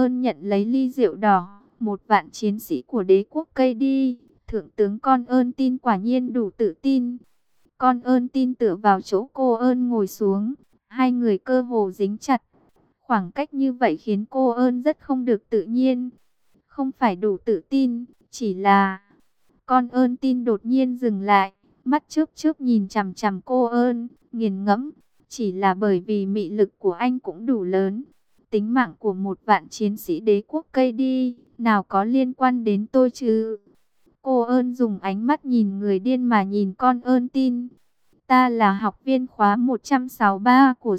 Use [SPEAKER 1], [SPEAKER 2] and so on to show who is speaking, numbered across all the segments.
[SPEAKER 1] ơn nhận lấy ly rượu đỏ. Một vạn chiến sĩ của đế quốc cây đi. Thượng tướng Con ơn tin quả nhiên đủ tự tin. Con ơn tin tựa vào chỗ cô ơn ngồi xuống. Hai người cơ hồ dính chặt. Khoảng cách như vậy khiến cô ơn rất không được tự nhiên. Không phải đủ tự tin, chỉ là... Con ơn tin đột nhiên dừng lại. Mắt chớp chớp nhìn chằm chằm cô ơn, nghiền ngẫm. Chỉ là bởi vì mị lực của anh cũng đủ lớn. Tính mạng của một vạn chiến sĩ đế quốc cây đi, nào có liên quan đến tôi chứ? Cô ơn dùng ánh mắt nhìn người điên mà nhìn con ơn tin. Ta là học viên khóa 163 của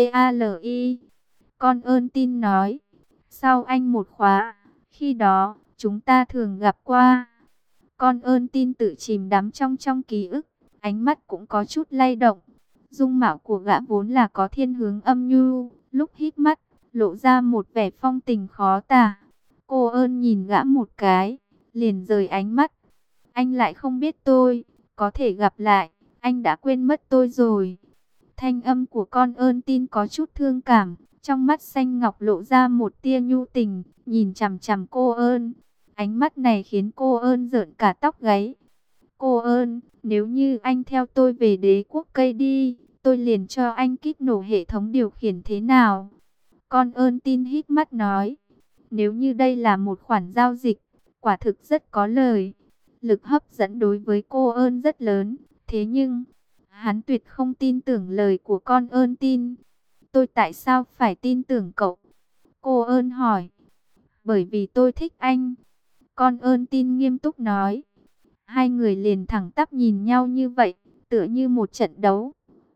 [SPEAKER 1] CPALI. Con ơn tin nói. Sau anh một khóa, khi đó, chúng ta thường gặp qua. Con ơn tin tự chìm đắm trong ký ức, ánh mắt cũng có chút lay động. Dung mạo của gã vốn là có thiên hướng âm nhu, lúc hít mắt, lộ ra một vẻ phong tình khó tả. Cô ơn nhìn gã một cái, liền rời ánh mắt. Anh lại không biết tôi, có thể gặp lại, anh đã quên mất tôi rồi. Thanh âm của con ơn tin có chút thương cảm, trong mắt xanh ngọc lộ ra một tia nhu tình, nhìn chằm chằm cô ơn. Ánh mắt này khiến cô ơn rợn cả tóc gáy. Cô ơn, nếu như anh theo tôi về đế quốc cây đi, tôi liền cho anh kíp nổ hệ thống điều khiển thế nào? Con ơn tin hít mắt nói. Nếu như đây là một khoản giao dịch, quả thực rất có lời. Lực hấp dẫn đối với cô ơn rất lớn. Thế nhưng, hắn tuyệt không tin tưởng lời của con ơn tin. Tôi tại sao phải tin tưởng cậu? Cô ơn hỏi. Bởi vì tôi thích anh. Con ơn tin nghiêm túc nói. Hai người liền thẳng tắp nhìn nhau như vậy, tựa như một trận đấu.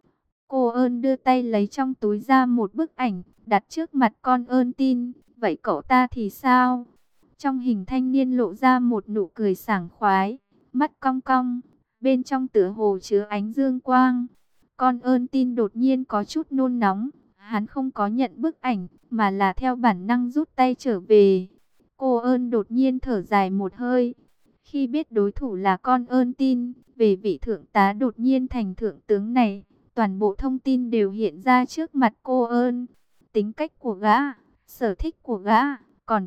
[SPEAKER 1] Cô ơn đưa tay lấy trong túi ra một bức ảnh, đặt trước mặt con ơn tin. Vậy cậu ta thì sao? Trong hình thanh niên lộ ra một nụ cười sảng khoái, mắt cong cong, bên trong tựa hồ chứa ánh dương quang. Con ơn tin đột nhiên có chút nôn nóng, hắn không có nhận bức ảnh, mà là theo bản năng rút tay trở về. Cô ơn đột nhiên thở dài một hơi. Khi biết đối thủ là con ơn tin, về vị thượng tá đột nhiên thành thượng tướng này, toàn bộ thông tin đều hiện ra trước mặt cô ơn. Tính cách của gã, sở thích của gã, còn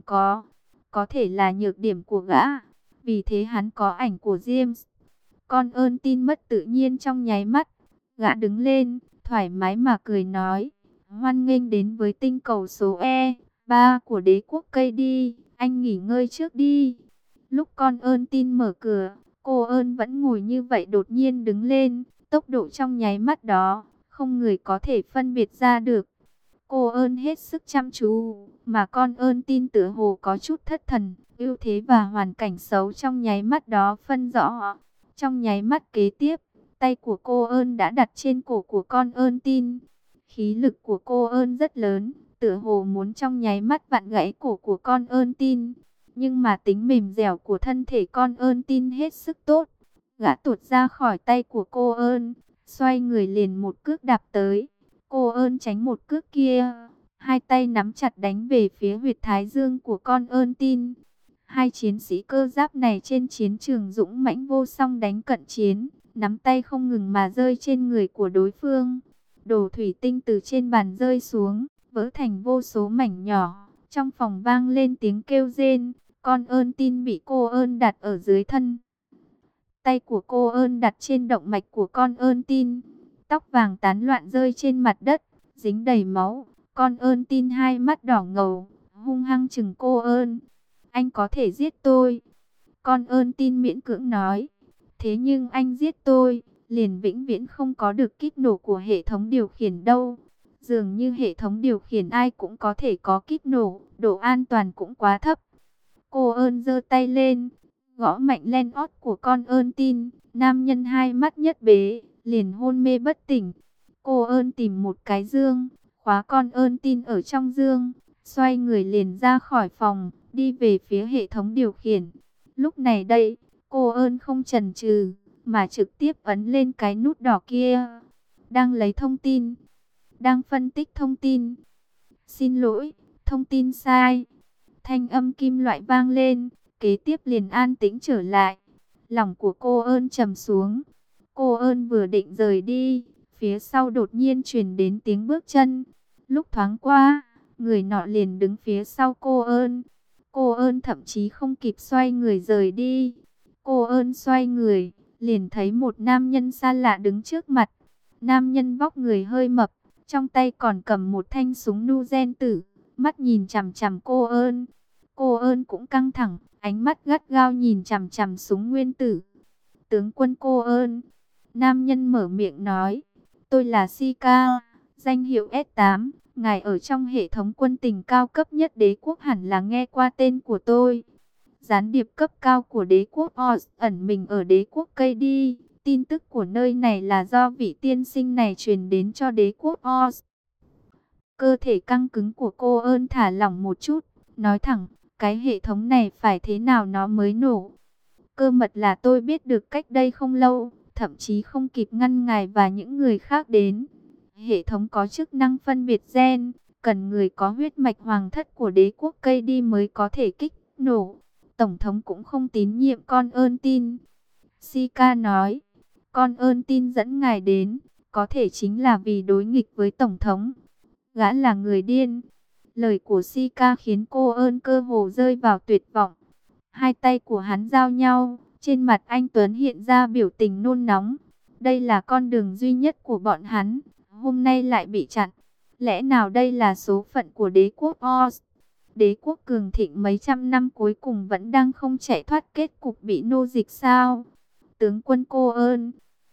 [SPEAKER 1] có thể là nhược điểm của gã. Vì thế hắn có ảnh của James. Con ơn tin mất tự nhiên trong nháy mắt. Gã đứng lên, thoải mái mà cười nói. Hoan nghênh đến với tinh cầu số E3 của đế quốc cây đi. Anh nghỉ ngơi trước đi. Lúc con ơn tin mở cửa, cô ơn vẫn ngồi như vậy đột nhiên đứng lên. Tốc độ trong nháy mắt đó, không người có thể phân biệt ra được. Cô ơn hết sức chăm chú, mà con ơn tin tựa hồ có chút thất thần. Ưu thế và hoàn cảnh xấu trong nháy mắt đó phân rõ. Trong nháy mắt kế tiếp, tay của cô ơn đã đặt trên cổ của con ơn tin. Khí lực của cô ơn rất lớn, tựa hồ muốn trong nháy mắt vặn gãy cổ của con ơn tin. Nhưng mà tính mềm dẻo của thân thể con ơn tin hết sức tốt. Gã tuột ra khỏi tay của cô ơn, xoay người liền một cước đạp tới. Cô ơn tránh một cước kia, hai tay nắm chặt đánh về phía huyệt thái dương của con ơn tin. Hai chiến sĩ cơ giáp này trên chiến trường dũng mãnh vô song đánh cận chiến, nắm tay không ngừng mà rơi trên người của đối phương. Đồ thủy tinh từ trên bàn rơi xuống, vỡ thành vô số mảnh nhỏ. Trong phòng vang lên tiếng kêu rên, con ơn tin bị cô ơn đặt ở dưới thân. Tay của cô ơn đặt trên động mạch của con ơn tin. Tóc vàng tán loạn rơi trên mặt đất, dính đầy máu. Con ơn tin hai mắt đỏ ngầu, hung hăng chừng cô ơn. Anh có thể giết tôi. Con ơn tin miễn cưỡng nói. Thế nhưng anh giết tôi, liền vĩnh viễn không có được kíp nổ của hệ thống điều khiển đâu. Dường như hệ thống điều khiển ai cũng có thể có kíp nổ, độ an toàn cũng quá thấp. Cô ơn giơ tay lên, gõ mạnh lên ót của con ơn tin. Nam nhân hai mắt nhất bế, liền hôn mê bất tỉnh. Cô ơn tìm một cái dương, khóa con ơn tin ở trong dương, xoay người liền ra khỏi phòng, đi về phía hệ thống điều khiển. Lúc này đây, cô ơn không chần chừ, mà trực tiếp ấn lên cái nút đỏ kia. Đang lấy thông tin, đang phân tích thông tin. Xin lỗi, thông tin sai. Thanh âm kim loại vang lên, kế tiếp liền an tĩnh trở lại. Lòng của cô ơn trầm xuống. Cô ơn vừa định rời đi, phía sau đột nhiên truyền đến tiếng bước chân. Lúc thoáng qua, người nọ liền đứng phía sau cô ơn. Cô ơn thậm chí không kịp xoay người rời đi. Cô ơn xoay người, liền thấy một nam nhân xa lạ đứng trước mặt. Nam nhân vóc người hơi mập, trong tay còn cầm một thanh súng nu-gen tử, mắt nhìn chằm chằm cô ơn. Cô ơn cũng căng thẳng, ánh mắt gắt gao nhìn chằm chằm súng nguyên tử. Tướng quân cô ơn. Nam nhân mở miệng nói, tôi là Sika, danh hiệu S8, ngài ở trong hệ thống quân tình cao cấp nhất đế quốc hẳn là nghe qua tên của tôi. Gián điệp cấp cao của đế quốc Oz ẩn mình ở đế quốc cây đi. Tin tức của nơi này là do vị tiên sinh này truyền đến cho đế quốc Oz. Cơ thể căng cứng của cô ơn thả lỏng một chút, nói thẳng, cái hệ thống này phải thế nào nó mới nổ. Cơ mật là tôi biết được cách đây không lâu, thậm chí không kịp ngăn ngài và những người khác đến. Hệ thống có chức năng phân biệt gen, cần người có huyết mạch hoàng thất của đế quốc cây đi mới có thể kích nổ. Tổng thống cũng không tín nhiệm con ơn tin. Sika nói, con ơn tin dẫn ngài đến, có thể chính là vì đối nghịch với Tổng thống. Gã là người điên. Lời của Sika khiến cô ơn cơ hồ rơi vào tuyệt vọng. Hai tay của hắn giao nhau, trên mặt anh Tuấn hiện ra biểu tình nôn nóng. Đây là con đường duy nhất của bọn hắn, hôm nay lại bị chặn. Lẽ nào đây là số phận của đế quốc Oz? Đế quốc cường thịnh mấy trăm năm cuối cùng vẫn đang không chạy thoát kết cục bị nô dịch sao? Tướng quân cô ơn.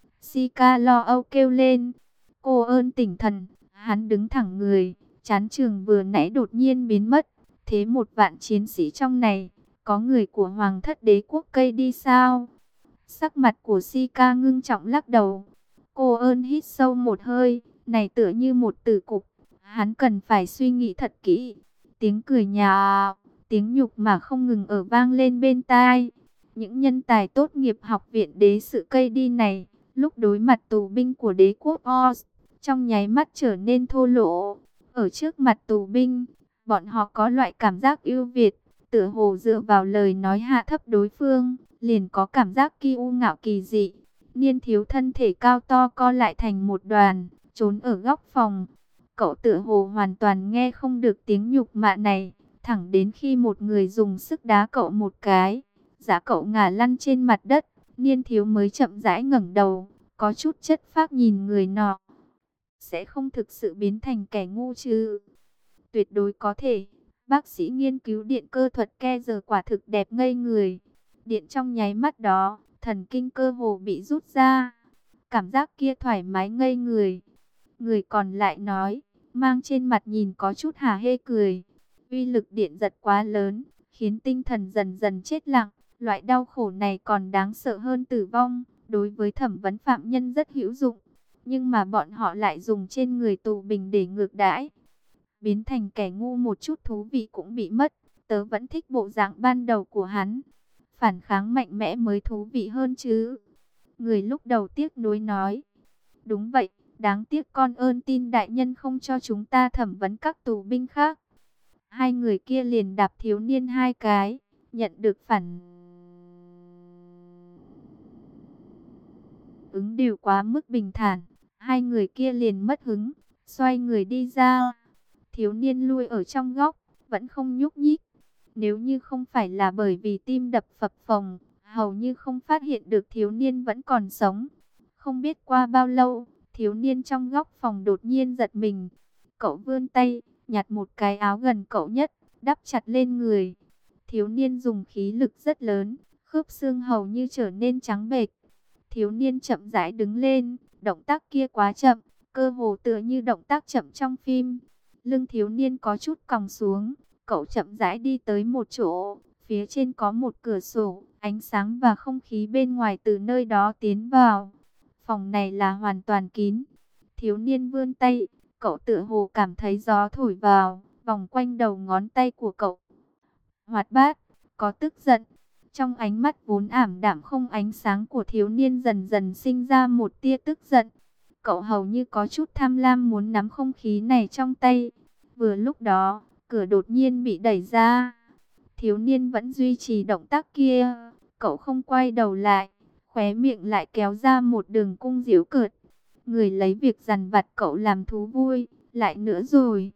[SPEAKER 1] Sika lo âu kêu lên. Cô ơn tỉnh thần, hắn đứng thẳng người, chán trường vừa nãy đột nhiên biến mất. Thế 1 vạn chiến sĩ trong này, có người của hoàng thất đế quốc cây đi sao? Sắc mặt của Sika ngưng trọng lắc đầu. Cô ơn hít sâu một hơi, này tựa như một tử cục. Hắn cần phải suy nghĩ thật kỹ. Tiếng cười nhạo, tiếng nhục mà không ngừng ở vang lên bên tai. Những nhân tài tốt nghiệp học viện đế sự cây đi này, lúc đối mặt tù binh của đế quốc Oz, trong nháy mắt trở nên thô lỗ. Ở trước mặt tù binh, bọn họ có loại cảm giác ưu việt, tựa hồ dựa vào lời nói hạ thấp đối phương, liền có cảm giác kiêu ngạo kỳ dị. Niên thiếu thân thể cao to co lại thành một đoàn, trốn ở góc phòng. Cậu tựa hồ hoàn toàn nghe không được tiếng nhục mạ này, thẳng đến khi một người dùng sức đá cậu một cái, giá cậu ngả lăn trên mặt đất, niên thiếu mới chậm rãi ngẩng đầu, có chút chất phác nhìn người nọ. Sẽ không thực sự biến thành kẻ ngu chứ? Tuyệt đối có thể. Bác sĩ nghiên cứu điện cơ thuật ke giờ quả thực đẹp ngây người. Điện trong nháy mắt đó, thần kinh cơ hồ bị rút ra. Cảm giác kia thoải mái ngây người. Người còn lại nói, mang trên mặt nhìn có chút hả hê cười. Uy lực điện giật quá lớn, khiến tinh thần dần dần chết lặng. Loại đau khổ này còn đáng sợ hơn tử vong, đối với thẩm vấn phạm nhân rất hữu dụng. Nhưng mà bọn họ lại dùng trên người tù binh để ngược đãi. Biến thành kẻ ngu một chút thú vị cũng bị mất. Tớ vẫn thích bộ dạng ban đầu của hắn. Phản kháng mạnh mẽ mới thú vị hơn chứ. Người lúc đầu tiếc nuối nói. Đúng vậy, đáng tiếc con ơn tin đại nhân không cho chúng ta thẩm vấn các tù binh khác. Hai người kia liền đạp thiếu niên 2 cái, nhận được phản ứng đều quá mức bình thản. Hai người kia liền mất hứng, xoay người đi ra. Thiếu niên lui ở trong góc, vẫn không nhúc nhích. Nếu như không phải là bởi vì tim đập phập phồng, hầu như không phát hiện được thiếu niên vẫn còn sống. Không biết qua bao lâu, thiếu niên trong góc phòng đột nhiên giật mình. Cậu vươn tay, nhặt một cái áo gần cậu nhất, đắp chặt lên người. Thiếu niên dùng khí lực rất lớn, khớp xương hầu như trở nên trắng bệch. Thiếu niên chậm rãi đứng lên, động tác kia quá chậm, cơ hồ tựa như động tác chậm trong phim. Lưng thiếu niên có chút còng xuống, cậu chậm rãi đi tới một chỗ, phía trên có một cửa sổ, ánh sáng và không khí bên ngoài từ nơi đó tiến vào. Phòng này là hoàn toàn kín. Thiếu niên vươn tay, cậu tựa hồ cảm thấy gió thổi vào, vòng quanh đầu ngón tay của cậu. Hoạt bát, có tức giận. Trong ánh mắt vốn ảm đạm không ánh sáng của thiếu niên dần dần sinh ra một tia tức giận. Cậu hầu như có chút tham lam muốn nắm không khí này trong tay. Vừa lúc đó, cửa đột nhiên bị đẩy ra. Thiếu niên vẫn duy trì động tác kia. Cậu không quay đầu lại, khóe miệng lại kéo ra một đường cung giễu cợt. Người lấy việc dằn vặt cậu làm thú vui, lại nữa rồi.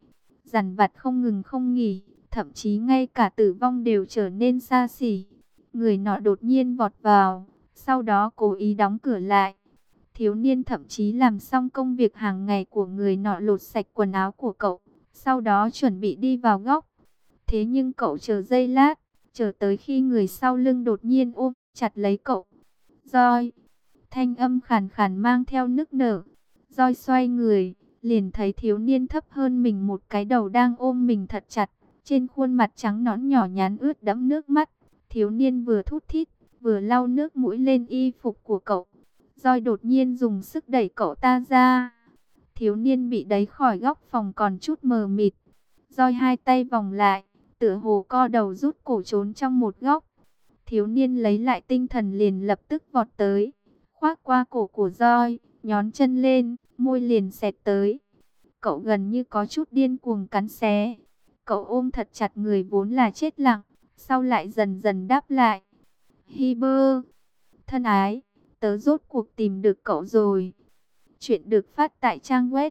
[SPEAKER 1] dằn vặt không ngừng không nghỉ, thậm chí ngay cả tử vong đều trở nên xa xỉ. Người nọ đột nhiên vọt vào, sau đó cố ý đóng cửa lại. Thiếu niên thậm chí làm xong công việc hàng ngày của người nọ, lột sạch quần áo của cậu, sau đó chuẩn bị đi vào góc. Thế nhưng cậu chờ giây lát, chờ tới khi người sau lưng đột nhiên ôm chặt lấy cậu. Roi, thanh âm khàn khàn mang theo nức nở. Roi xoay người, liền thấy thiếu niên thấp hơn mình một cái đầu đang ôm mình thật chặt. Trên khuôn mặt trắng nõn nhỏ nhắn ướt đẫm nước mắt. Thiếu niên vừa thút thít, vừa lau nước mũi lên y phục của cậu. Roi đột nhiên dùng sức đẩy cậu ta ra. Thiếu niên bị đẩy khỏi góc phòng còn chút mờ mịt. Roi hai tay vòng lại, tựa hồ co đầu rút cổ trốn trong một góc. Thiếu niên lấy lại tinh thần liền lập tức vọt tới, khoác qua cổ của Roi, nhón chân lên, môi liền xẹt tới. Cậu gần như có chút điên cuồng cắn xé. Cậu ôm thật chặt người vốn là chết lặng, sau lại dần dần đáp lại. Hiber, thân ái, tớ rốt cuộc tìm được cậu rồi. Chuyện được phát tại trang web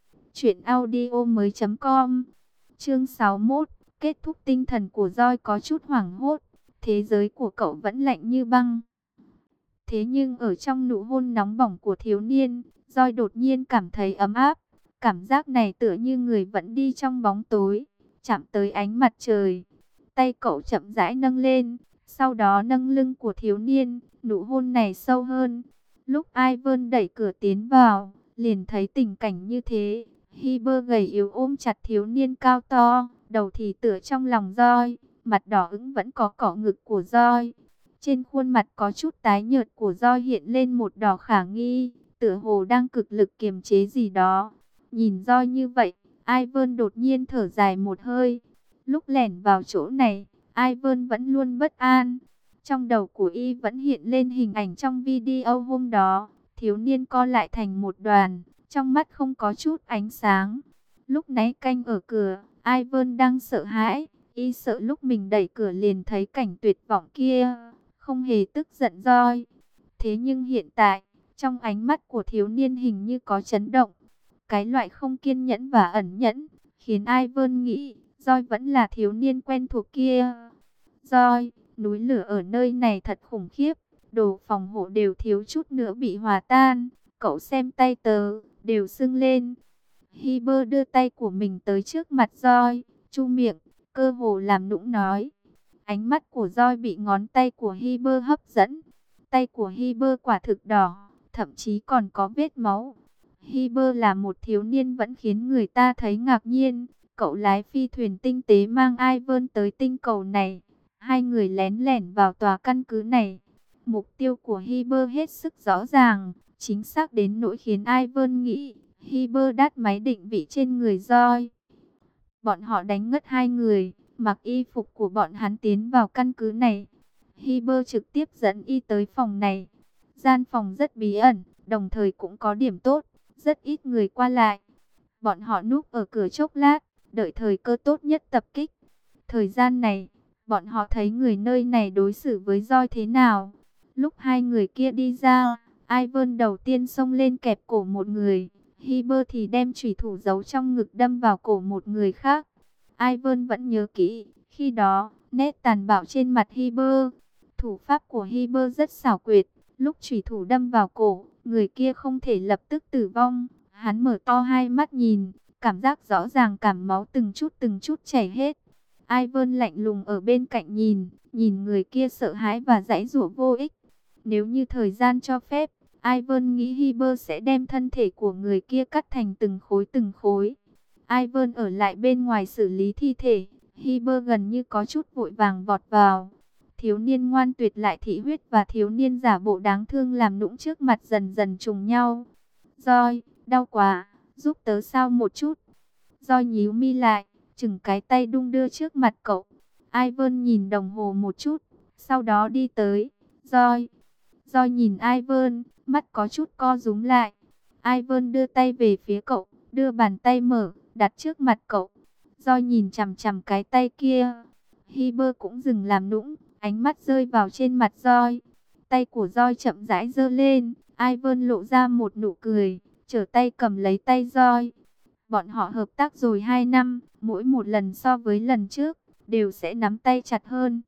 [SPEAKER 1] truyệnaudiomoi.com. Chương 61, kết thúc. Tinh thần của Roi có chút hoảng hốt, thế giới của cậu vẫn lạnh như băng. Thế nhưng ở trong nụ hôn nóng bỏng của thiếu niên, Roi đột nhiên cảm thấy ấm áp. Cảm giác này tựa như người vẫn đi trong bóng tối, chạm tới ánh mặt trời. Tay cậu chậm rãi nâng lên, sau đó nâng lưng của thiếu niên, nụ hôn này sâu hơn. Lúc Ivan đẩy cửa tiến vào, liền thấy tình cảnh như thế. Hiber gầy yếu ôm chặt thiếu niên cao to, đầu thì tựa trong lòng Roi, mặt đỏ ửng vẫn có cọ ngực của Roi. Trên khuôn mặt có chút tái nhợt của Roi hiện lên một đỏ khả nghi, tựa hồ đang cực lực kiềm chế gì đó. Nhìn Roi như vậy, Ivan đột nhiên thở dài một hơi. Lúc lẻn vào chỗ này, Ivan vẫn luôn bất an. Trong đầu của y vẫn hiện lên hình ảnh trong video hôm đó. Thiếu niên co lại thành một đoàn, trong mắt không có chút ánh sáng. Lúc nãy canh ở cửa, Ivan đang sợ hãi. Y sợ lúc mình đẩy cửa liền thấy cảnh tuyệt vọng kia, không hề tức giận Roi. Thế nhưng hiện tại, trong ánh mắt của thiếu niên hình như có chấn động. Cái loại không kiên nhẫn và ẩn nhẫn, khiến Ivan nghĩ Roi vẫn là thiếu niên quen thuộc kia. Roi, núi lửa ở nơi này thật khủng khiếp, đồ phòng hộ đều thiếu chút nữa bị hòa tan. Cậu xem tay tớ, đều sưng lên. Hiber đưa tay của mình tới trước mặt Roi, chu miệng, cơ hồ làm nũng nói. Ánh mắt của Roi bị ngón tay của Hiber hấp dẫn. Tay của Hiber quả thực đỏ, thậm chí còn có vết máu. Hiber là một thiếu niên vẫn khiến người ta thấy ngạc nhiên. Cậu lái phi thuyền tinh tế mang Ivan tới tinh cầu này. Hai người lén lẻn vào tòa căn cứ này. Mục tiêu của Hiber hết sức rõ ràng, chính xác đến nỗi khiến Ivan nghĩ Hiber đắt máy định vị trên người Roi. Bọn họ đánh ngất hai người, mặc y phục của bọn hắn tiến vào căn cứ này. Hiber trực tiếp dẫn y tới phòng này. Gian phòng rất bí ẩn, đồng thời cũng có điểm tốt, rất ít người qua lại. Bọn họ núp ở cửa chốc lát, đợi thời cơ tốt nhất tập kích. Thời gian này, bọn họ thấy người nơi này đối xử với Roi thế nào. Lúc hai người kia đi ra, Ivan đầu tiên xông lên kẹp cổ một người. Hiber thì đem chủy thủ giấu trong ngực đâm vào cổ một người khác. Ivan vẫn nhớ kỹ, khi đó, nét tàn bạo trên mặt Hiber. Thủ pháp của Hiber rất xảo quyệt. Lúc chủy thủ đâm vào cổ, người kia không thể lập tức tử vong. Hắn mở to hai mắt nhìn, cảm giác rõ ràng cảm máu từng chút chảy hết. Ivan lạnh lùng ở bên cạnh nhìn người kia sợ hãi và giãy giụa vô ích. Nếu như thời gian cho phép, Ivan nghĩ Hiber sẽ đem thân thể của người kia cắt thành từng khối. Ivan ở lại bên ngoài xử lý thi thể. Hiber gần như có chút vội vàng vọt vào. Thiếu niên ngoan tuyệt lại thị huyết và thiếu niên giả bộ đáng thương làm nũng trước mặt dần dần trùng nhau. Roi, đau quá, giúp tớ sao một chút. Roi nhíu mi lại, chừng cái tay đung đưa trước mặt cậu. Ivan nhìn đồng hồ một chút, sau đó đi tới. Roi nhìn Ivan, mắt có chút co rúm lại. Ivan đưa tay về phía cậu, đưa bàn tay mở, đặt trước mặt cậu. Roi nhìn chằm chằm cái tay kia. Hiber cũng dừng làm nũng, ánh mắt rơi vào trên mặt Roi. Tay của Roi chậm rãi giơ lên, Ivan lộ ra một nụ cười, trở tay cầm lấy tay Roi. Bọn họ hợp tác rồi 2 năm, mỗi một lần so với lần trước, đều sẽ nắm tay chặt hơn.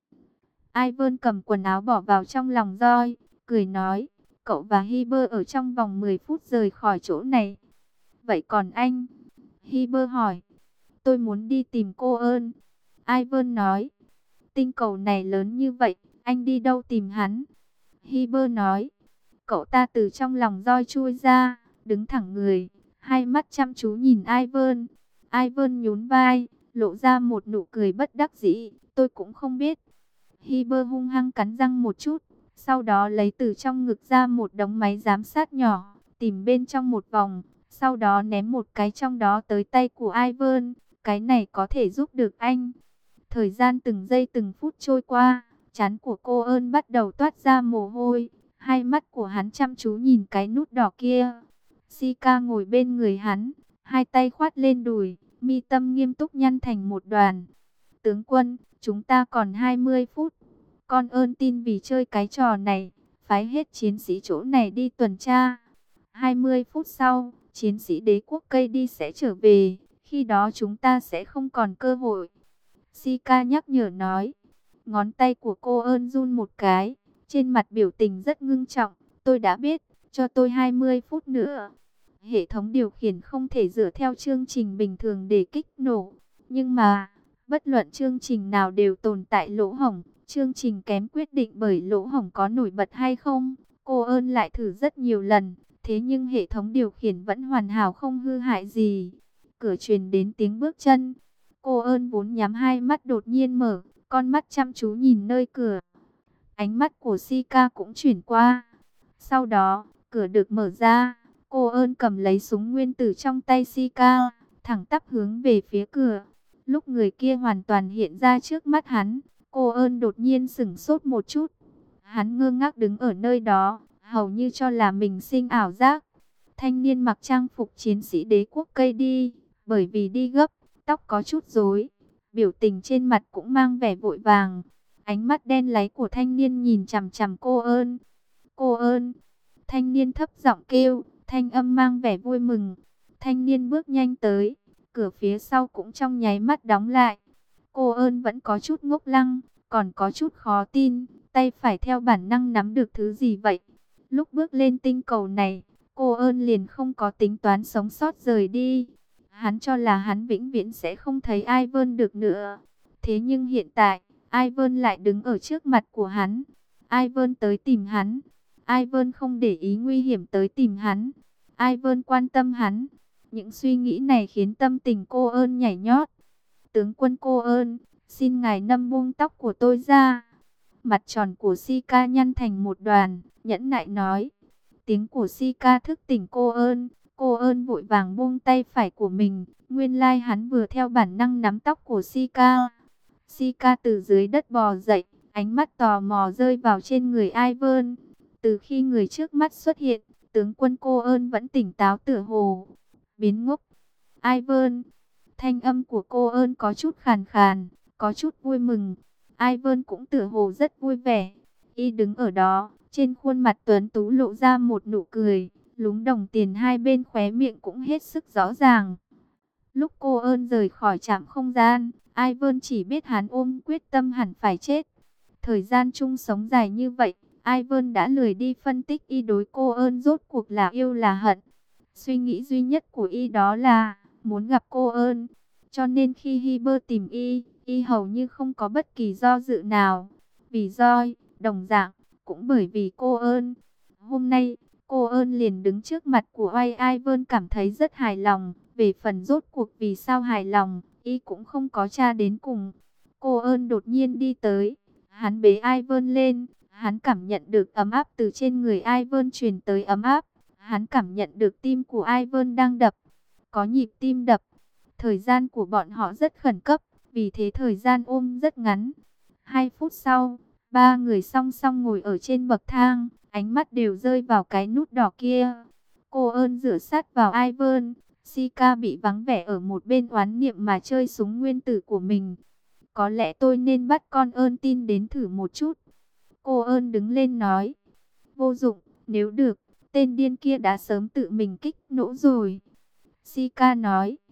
[SPEAKER 1] Ivan cầm quần áo bỏ vào trong lòng roi, cười nói, cậu và Hiber ở trong vòng 10 phút rời khỏi chỗ này. Vậy còn anh? Hiber hỏi. Tôi muốn đi tìm cô ơn. Ivan nói. Tinh cầu này lớn như vậy, anh đi đâu tìm hắn? Hiber nói. Cậu ta từ trong lòng roi chui ra, đứng thẳng người, hai mắt chăm chú nhìn Ivan. Ivan nhún vai, lộ ra một nụ cười bất đắc dĩ. Tôi cũng không biết. Hiber hung hăng cắn răng một chút, sau đó lấy từ trong ngực ra một đống máy giám sát nhỏ, tìm bên trong một vòng, sau đó ném một cái trong đó tới tay của Ivan. Cái này có thể giúp được anh. Thời gian từng giây từng phút trôi qua, trán của cô ơn bắt đầu toát ra mồ hôi. Hai mắt của hắn chăm chú nhìn cái nút đỏ kia. Sika ngồi bên người hắn, hai tay khoát lên đùi, mi tâm nghiêm túc nhăn thành một đoàn. Tướng quân, chúng ta còn 20 phút. Con ơn tin vì chơi cái trò này, phái hết chiến sĩ chỗ này đi tuần tra. 20 phút sau, chiến sĩ đế quốc cây đi sẽ trở về, khi đó chúng ta sẽ không còn cơ hội. Sika nhắc nhở nói. Ngón tay của cô ơn run một cái, trên mặt biểu tình rất ngưng trọng. Tôi đã biết, cho tôi 20 phút nữa. Hệ thống điều khiển không thể dựa theo chương trình bình thường để kích nổ. Nhưng mà, bất luận chương trình nào đều tồn tại lỗ hổng. Chương trình kém quyết định bởi lỗ hổng có nổi bật hay không. Cô ơn lại thử rất nhiều lần, thế nhưng hệ thống điều khiển vẫn hoàn hảo không hư hại gì. Cửa truyền đến tiếng bước chân. Cô ơn vốn nhắm hai mắt đột nhiên mở, con mắt chăm chú nhìn nơi cửa. Ánh mắt của Sika cũng chuyển qua. Sau đó, cửa được mở ra. Cô ơn cầm lấy súng nguyên tử trong tay Sika, thẳng tắp hướng về phía cửa. Lúc người kia hoàn toàn hiện ra trước mắt hắn, cô ơn đột nhiên sửng sốt một chút. Hắn ngơ ngác đứng ở nơi đó, hầu như cho là mình sinh ảo giác. Thanh niên mặc trang phục chiến sĩ đế quốc cây đi, bởi vì đi gấp, tóc có chút rối, biểu tình trên mặt cũng mang vẻ vội vàng. Ánh mắt đen láy của thanh niên nhìn chằm chằm cô ơn. Cô ơn. Thanh niên thấp giọng kêu, thanh âm mang vẻ vui mừng. Thanh niên bước nhanh tới, cửa phía sau cũng trong nháy mắt đóng lại. Cô ơn vẫn có chút ngốc lăng, còn có chút khó tin, tay phải theo bản năng nắm được thứ gì vậy. Lúc bước lên tinh cầu này, cô ơn liền không có tính toán sống sót rời đi. Hắn cho là hắn vĩnh viễn sẽ không thấy Ivan được nữa. Thế nhưng hiện tại, Ivan lại đứng ở trước mặt của hắn. Ivan tới tìm hắn. Ivan không để ý nguy hiểm tới tìm hắn. Ivan quan tâm hắn. Những suy nghĩ này khiến tâm tình cô ơn nhảy nhót. Tướng quân cô ơn, xin ngài nâm buông tóc của tôi ra. Mặt tròn của Sika nhăn thành một đoàn, nhẫn nại nói. Tiếng của Sika thức tỉnh cô ơn. Cô ơn vội vàng buông tay phải của mình. Nguyên lai hắn vừa theo bản năng nắm tóc của Sika. Sika từ dưới đất bò dậy, ánh mắt tò mò rơi vào trên người Ivan. Từ khi người trước mắt xuất hiện, tướng quân cô ơn vẫn tỉnh táo tựa hồ. Biến ngốc. Ivan. Thanh âm của cô ơn có chút khàn khàn, có chút vui mừng. Ivan cũng tựa hồ rất vui vẻ. Y đứng ở đó, trên khuôn mặt tuấn tú lộ ra một nụ cười. Lúm đồng tiền hai bên khóe miệng cũng hết sức rõ ràng. Lúc cô ơn rời khỏi trạm không gian, Ivan chỉ biết hắn ôm quyết tâm hẳn phải chết. Thời gian chung sống dài như vậy, Ivan đã lười đi phân tích y đối cô ơn rốt cuộc là yêu là hận. Suy nghĩ duy nhất của y đó là muốn gặp cô ơn. Cho nên khi Hiber tìm y hầu như không có bất kỳ do dự nào. Vì roi, đồng dạng, cũng bởi vì cô ơn. Hôm nay, cô ơn liền đứng trước mặt của Ivan cảm thấy rất hài lòng. Về phần rốt cuộc vì sao hài lòng, y cũng không có tra đến cùng. Cô ơn đột nhiên đi tới, hắn bế Ivan lên, hắn cảm nhận được ấm áp từ trên người Ivan truyền tới ấm áp. Hắn cảm nhận được tim của Ivan đang đập, có nhịp tim đập. Thời gian của bọn họ rất khẩn cấp, vì thế thời gian ôm rất ngắn. 2 phút sau, ba người song song ngồi ở trên bậc thang, ánh mắt đều rơi vào cái nút đỏ kia. Cô ơn dựa sát vào Ivan. Sika bị vắng vẻ ở một bên oán niệm mà chơi súng nguyên tử của mình. Có lẽ tôi nên bắt con ơn tin đến thử một chút. Cô ơn đứng lên nói. Vô dụng, nếu được, tên điên kia đã sớm tự mình kích nổ rồi. Sika nói.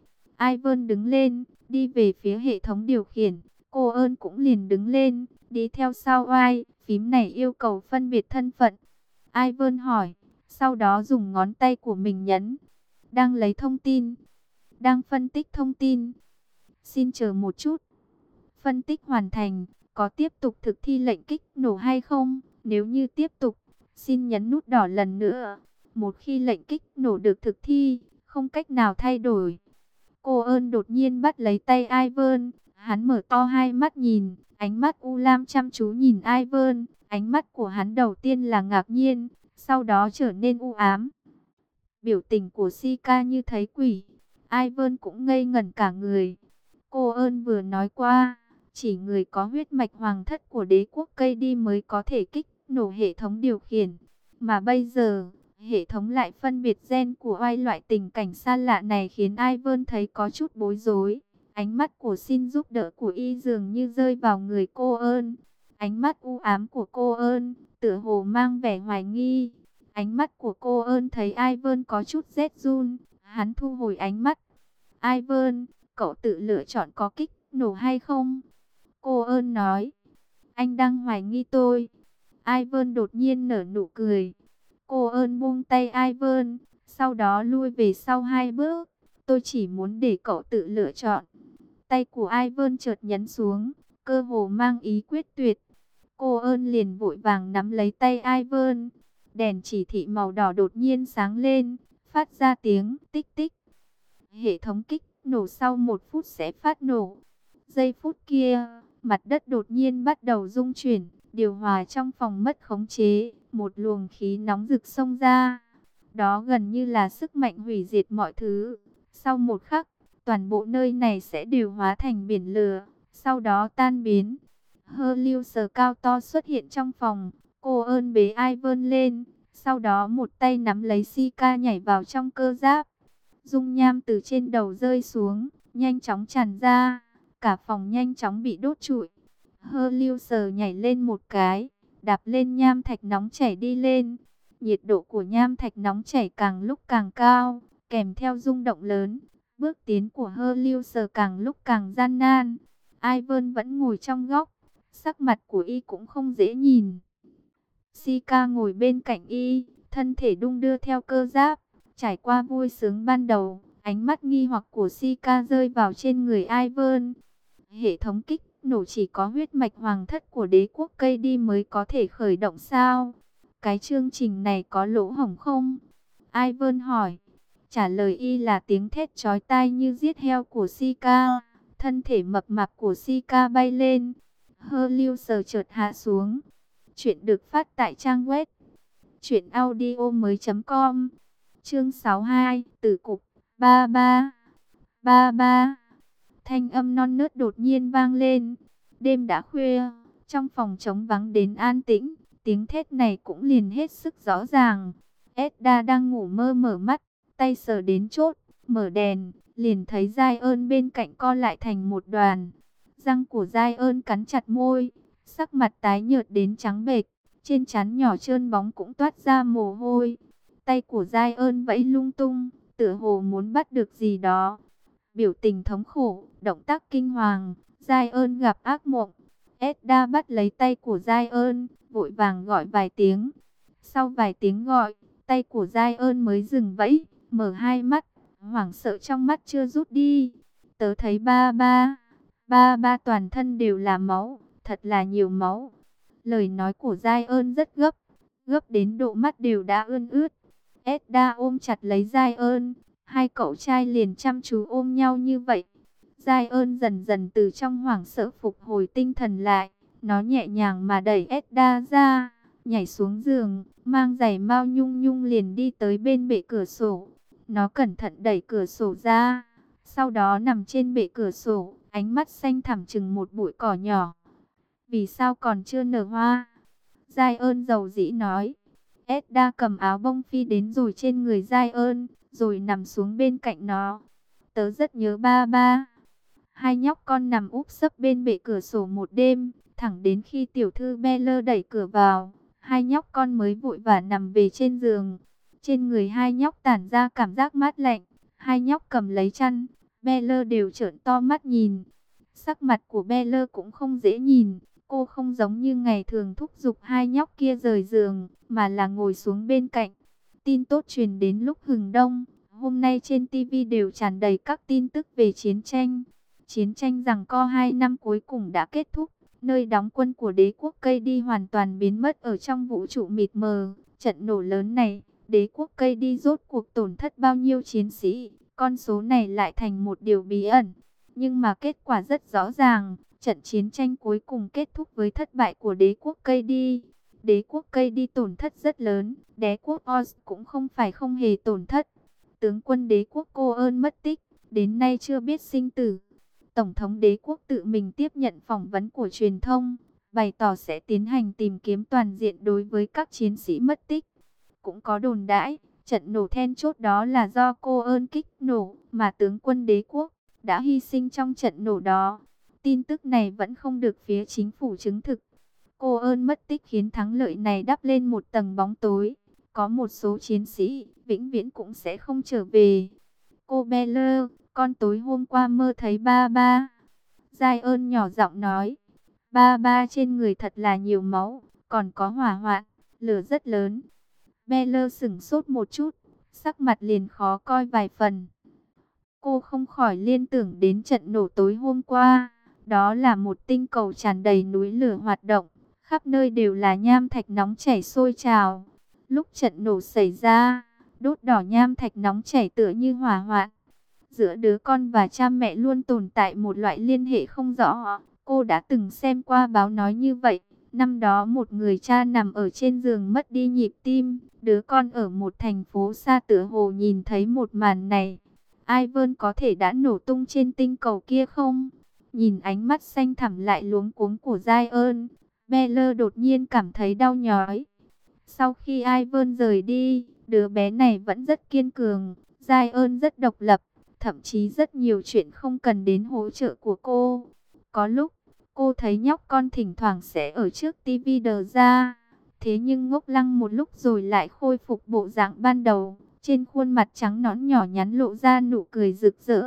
[SPEAKER 1] Ivan đứng lên, đi về phía hệ thống điều khiển. Cô ơn cũng liền đứng lên, đi theo sau ai. Phím này yêu cầu phân biệt thân phận. Ivan hỏi, sau đó dùng ngón tay của mình nhấn. Đang lấy thông tin. Đang phân tích thông tin. Xin chờ một chút. Phân tích hoàn thành. Có tiếp tục thực thi lệnh kích nổ hay không? Nếu như tiếp tục, xin nhấn nút đỏ lần nữa. Một khi lệnh kích nổ được thực thi, không cách nào thay đổi. Cô ơn đột nhiên bắt lấy tay Ivan. Hắn mở to hai mắt nhìn. Ánh mắt u lam chăm chú nhìn Ivan. Ánh mắt của hắn đầu tiên là ngạc nhiên, sau đó trở nên u ám. Biểu tình của Sika như thấy quỷ. Ivan cũng ngây ngẩn cả người. Cô ơn vừa nói qua, chỉ người có huyết mạch hoàng thất của đế quốc cây đi mới có thể kích nổ hệ thống điều khiển. Mà bây giờ, hệ thống lại phân biệt gen của oai, loại tình cảnh xa lạ này khiến Ivan thấy có chút bối rối. Ánh mắt của xin giúp đỡ của y dường như rơi vào người cô ơn. Ánh mắt u ám của cô ơn, tựa hồ mang vẻ hoài nghi. Ánh mắt của cô ơn thấy Ivan có chút rét run. Hắn thu hồi ánh mắt. Ivan, cậu tự lựa chọn có kích nổ hay không? Cô ơn nói. Anh đang hoài nghi tôi. Ivan đột nhiên nở nụ cười. Cô ơn buông tay Ivan, sau đó lui về sau hai bước. Tôi chỉ muốn để cậu tự lựa chọn. Tay của Ivan chợt nhấn xuống, cơ hồ mang ý quyết tuyệt. Cô ơn liền vội vàng nắm lấy tay Ivan. Đèn chỉ thị màu đỏ đột nhiên sáng lên, phát ra tiếng tích tích. Hệ thống kích nổ sau 1 phút sẽ phát nổ. Giây phút kia, mặt đất đột nhiên bắt đầu rung chuyển, điều hòa trong phòng mất khống chế, một luồng khí nóng rực xông ra. Đó gần như là sức mạnh hủy diệt mọi thứ. Sau một khắc, toàn bộ nơi này sẽ đều hóa thành biển lửa, sau đó tan biến. Hơ lưu sờ cao to xuất hiện trong phòng, cô ơn bế Ivan lên, sau đó một tay nắm lấy Sika nhảy vào trong cơ giáp. Dung nham từ trên đầu rơi xuống, nhanh chóng tràn ra, cả phòng nhanh chóng bị đốt trụi. Hơ lưu sờ nhảy lên một cái, đạp lên nham thạch nóng chảy đi lên. Nhiệt độ của nham thạch nóng chảy càng lúc càng cao, kèm theo rung động lớn. Bước tiến của Hơ lưu sờ càng lúc càng gian nan. Ivan vẫn ngồi trong góc, sắc mặt của y cũng không dễ nhìn. Sika ngồi bên cạnh y, thân thể đung đưa theo cơ giáp. Trải qua vui sướng ban đầu, ánh mắt nghi hoặc của Sika rơi vào trên người Ivan. Hệ thống kích nổ chỉ có huyết mạch hoàng thất của đế quốc cây đi mới có thể khởi động sao? Cái chương trình này có lỗ hổng không? Ivan hỏi. Trả lời y là tiếng thét chói tai như giết heo của Sika. Thân thể mập mạp của Sika bay lên. Hơ lưu sờ chợt hạ xuống. Chuyện được phát tại trang web truyệnaudiomoi.com. Chương 62, Tử cục 33. Thanh âm non nớt đột nhiên vang lên. Đêm đã khuya, trong phòng trống vắng đến an tĩnh, tiếng thét này cũng liền hết sức rõ ràng. Edda đang ngủ mơ mở mắt, tay sờ đến chốt, mở đèn, liền thấy Giai ơn bên cạnh co lại thành một đoàn. Răng của Giai ơn cắn chặt môi, sắc mặt tái nhợt đến trắng bệch, trên trán nhỏ trơn bóng cũng toát ra mồ hôi. Tay của Giai ơn vẫy lung tung, tựa hồ muốn bắt được gì đó. Biểu tình thống khổ, động tác kinh hoàng, Giai ơn gặp ác mộng. Edda bắt lấy tay của Giai ơn, vội vàng gọi vài tiếng. Sau vài tiếng gọi, tay của Giai ơn mới dừng vẫy, mở hai mắt, hoảng sợ trong mắt chưa rút đi. Tớ thấy ba ba toàn thân đều là máu, thật là nhiều máu. Lời nói của Giai ơn rất gấp, gấp đến độ mắt đều đã ươn ướt. Edda ôm chặt lấy Giai ơn, hai cậu trai liền chăm chú ôm nhau như vậy. Giai ơn dần dần từ trong hoảng sợ phục hồi tinh thần lại, nó nhẹ nhàng mà đẩy Edda ra, nhảy xuống giường, mang giày Mao Nhung Nhung liền đi tới bên bệ cửa sổ. Nó cẩn thận đẩy cửa sổ ra, sau đó nằm trên bệ cửa sổ, ánh mắt xanh thẳm chừng một bụi cỏ nhỏ. Vì sao còn chưa nở hoa? Giai ơn dầu dĩ nói. Edda cầm áo bông phi đến rồi trên người Giai ơn, rồi nằm xuống bên cạnh nó. Tớ rất nhớ ba ba. Hai nhóc con nằm úp sấp bên bệ cửa sổ một đêm, thẳng đến khi tiểu thư Bella đẩy cửa vào, hai nhóc con mới vội vã nằm về trên giường. Trên người hai nhóc tản ra cảm giác mát lạnh, hai nhóc cầm lấy chăn, Beller đều trợn to mắt nhìn. Sắc mặt của Beller cũng không dễ nhìn. Cô không giống như ngày thường thúc giục hai nhóc kia rời giường, mà là ngồi xuống bên cạnh. Tin tốt truyền đến lúc hừng đông. Hôm nay trên TV đều tràn đầy các tin tức về chiến tranh. Chiến tranh giằng co 2 năm cuối cùng đã kết thúc. Nơi đóng quân của đế quốc cây đi hoàn toàn biến mất ở trong vũ trụ mịt mờ. Trận nổ lớn này, đế quốc cây đi rốt cuộc tổn thất bao nhiêu chiến sĩ? Con số này lại thành một điều bí ẩn. Nhưng mà kết quả rất rõ ràng. Trận chiến tranh cuối cùng kết thúc với thất bại của đế quốc cây đi. Đế quốc cây đi tổn thất rất lớn. Đế quốc Oz cũng không phải không hề tổn thất. Tướng quân đế quốc Cô Ơn mất tích, đến nay chưa biết sinh tử. Tổng thống đế quốc tự mình tiếp nhận phỏng vấn của truyền thông, bày tỏ sẽ tiến hành tìm kiếm toàn diện đối với các chiến sĩ mất tích. Cũng có đồn đãi, trận nổ then chốt đó là do Cô Ơn kích nổ, mà tướng quân đế quốc đã hy sinh trong trận nổ đó. Tin tức này vẫn không được phía chính phủ chứng thực. Cô Ơn mất tích khiến thắng lợi này đắp lên một tầng bóng tối. Có một số chiến sĩ vĩnh viễn cũng sẽ không trở về. Cô Beller, con tối hôm qua mơ thấy ba ba. Giai ơn nhỏ giọng nói. Ba ba trên người thật là nhiều máu, còn có hỏa hoạn, lửa rất lớn. Beller sửng sốt một chút, sắc mặt liền khó coi vài phần. Cô không khỏi liên tưởng đến trận nổ tối hôm qua. Đó là một tinh cầu tràn đầy núi lửa hoạt động, khắp nơi đều là nham thạch nóng chảy sôi trào. Lúc trận nổ xảy ra, đốt đỏ nham thạch nóng chảy tựa như hỏa hoạn. Giữa đứa con và cha mẹ luôn tồn tại một loại liên hệ không rõ. Cô đã từng xem qua báo nói như vậy. Năm đó một người cha nằm ở trên giường mất đi nhịp tim. Đứa con ở một thành phố xa tựa hồ nhìn thấy một màn này. Ivan có thể đã nổ tung trên tinh cầu kia không? Nhìn ánh mắt xanh thẳm lại luống cuống của Zion, Beller đột nhiên cảm thấy đau nhói. Sau khi Ivan rời đi, đứa bé này vẫn rất kiên cường. Zion rất độc lập, thậm chí rất nhiều chuyện không cần đến hỗ trợ của cô. Có lúc, cô thấy nhóc con thỉnh thoảng sẽ ở trước tivi đờ ra. Thế nhưng ngốc lăng một lúc rồi lại khôi phục bộ dạng ban đầu. Trên khuôn mặt trắng nõn nhỏ nhắn lộ ra nụ cười rực rỡ.